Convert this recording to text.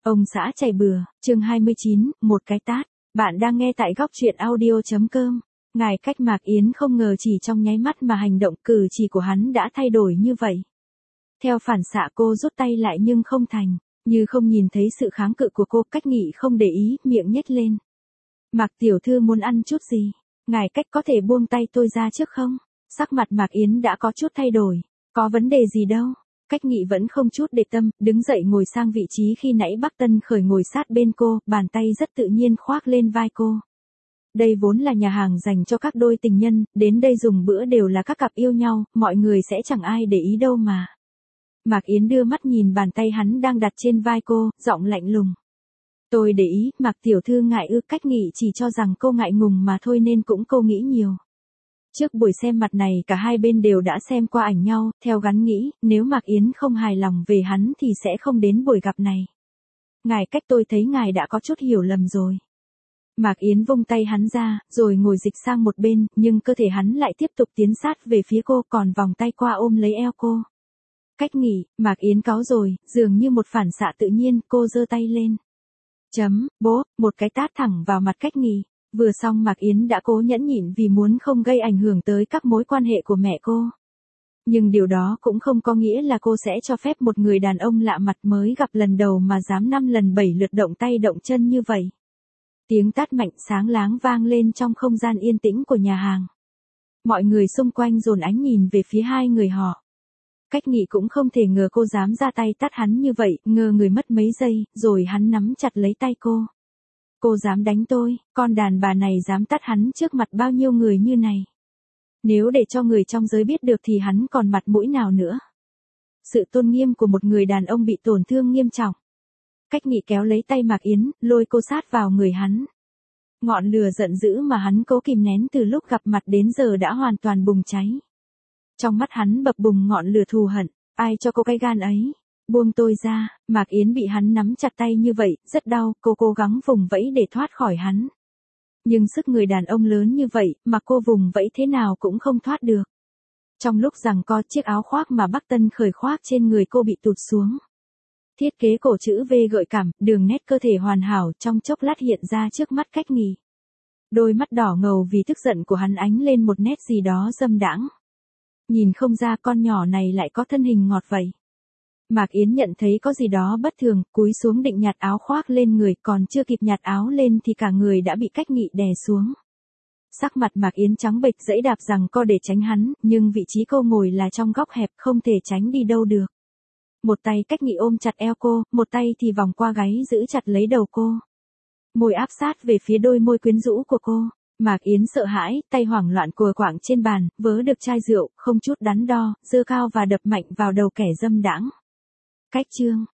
Ông xã chảy bừa, chương 29, một cái tát. Bạn đang nghe tại góc truyện audio.com. Ngài Cách Mạc Yến không ngờ chỉ trong nháy mắt mà hành động cử chỉ của hắn đã thay đổi như vậy. Theo phản xạ cô rút tay lại nhưng không thành, như không nhìn thấy sự kháng cự của cô. Cách Nghị không để ý, miệng nhếch lên. Mạc tiểu thư muốn ăn chút gì? Ngài Cách có thể buông tay tôi ra trước không? Sắc mặt Mạc Yến đã có chút thay đổi. Có vấn đề gì đâu. Cách Nghị vẫn không chút để tâm, đứng dậy ngồi sang vị trí khi nãy Bắc Tân Khởi ngồi sát bên cô, bàn tay rất tự nhiên khoác lên vai cô. Đây vốn là nhà hàng dành cho các đôi tình nhân, đến đây dùng bữa đều là các cặp yêu nhau, mọi người sẽ chẳng ai để ý đâu mà. Mạc Yến đưa mắt nhìn bàn tay hắn đang đặt trên vai cô, giọng lạnh lùng. Tôi để ý, Mạc tiểu thư ngại ư? Cách Nghị chỉ cho rằng cô ngại ngùng mà thôi nên cũng cô nghĩ nhiều. Trước buổi xem mặt này cả hai bên đều đã xem qua ảnh nhau, theo gắn nghĩ, nếu Mạc Yến không hài lòng về hắn thì sẽ không đến buổi gặp này. Ngài Cách, tôi thấy ngài đã có chút hiểu lầm rồi. Mạc Yến vung tay hắn ra, rồi ngồi dịch sang một bên, nhưng cơ thể hắn lại tiếp tục tiến sát về phía cô, còn vòng tay qua ôm lấy eo cô. Cách Nghị, Mạc Yến cáu rồi, dường như một phản xạ tự nhiên, cô giơ tay lên. Bố, một cái tát thẳng vào mặt Cách Nghị. Vừa xong Mạc Yến đã cố nhẫn nhịn vì muốn không gây ảnh hưởng tới các mối quan hệ của mẹ cô. Nhưng điều đó cũng không có nghĩa là cô sẽ cho phép một người đàn ông lạ mặt mới gặp lần đầu mà dám 5 lần 7 lượt động tay động chân như vậy. Tiếng tát mạnh sáng láng vang lên trong không gian yên tĩnh của nhà hàng. Mọi người xung quanh dồn ánh nhìn về phía hai người họ. Cách Nghị cũng không thể ngờ cô dám ra tay tát hắn như vậy, ngơ người mất mấy giây, rồi hắn nắm chặt lấy tay cô. Cô dám đánh tôi, con đàn bà này dám tát hắn trước mặt bao nhiêu người như này. Nếu để cho người trong giới biết được thì hắn còn mặt mũi nào nữa. Sự tôn nghiêm của một người đàn ông bị tổn thương nghiêm trọng. Cách Nghị kéo lấy tay Mạc Yến, lôi cô sát vào người hắn. Ngọn lửa giận dữ mà hắn cố kìm nén từ lúc gặp mặt đến giờ đã hoàn toàn bùng cháy. Trong mắt hắn bập bùng ngọn lửa thù hận, ai cho cô cái gan ấy? Buông tôi ra. Mạc Yến bị hắn nắm chặt tay như vậy, rất đau, cô cố gắng vùng vẫy để thoát khỏi hắn. Nhưng sức người đàn ông lớn như vậy, mà cô vùng vẫy thế nào cũng không thoát được. Trong lúc giằng co, chiếc áo khoác mà Bắc Tân Khởi khoác trên người cô bị tụt xuống. Thiết kế cổ chữ V gợi cảm, đường nét cơ thể hoàn hảo trong chốc lát hiện ra trước mắt Cách Nghị. Đôi mắt đỏ ngầu vì tức giận của hắn ánh lên một nét gì đó dâm đãng. Nhìn không ra con nhỏ này lại có thân hình ngọt vậy. Mạc Yến nhận thấy có gì đó bất thường, cúi xuống định nhặt áo khoác lên người, còn chưa kịp nhặt áo lên thì cả người đã bị Cách Nghị đè xuống. Sắc mặt Mạc Yến trắng bệch giãy đạp giằng co để tránh hắn, nhưng vị trí cô ngồi là trong góc hẹp không thể tránh đi đâu được. Một tay Cách Nghị ôm chặt eo cô, một tay thì vòng qua gáy giữ chặt lấy đầu cô. Môi áp sát về phía đôi môi quyến rũ của cô. Mạc Yến sợ hãi, tay hoảng loạn cùa quạng trên bàn, vớ được chai rượu, không chút đắn đo, giơ cao và đập mạnh vào đầu kẻ dâm đãng. Cách chương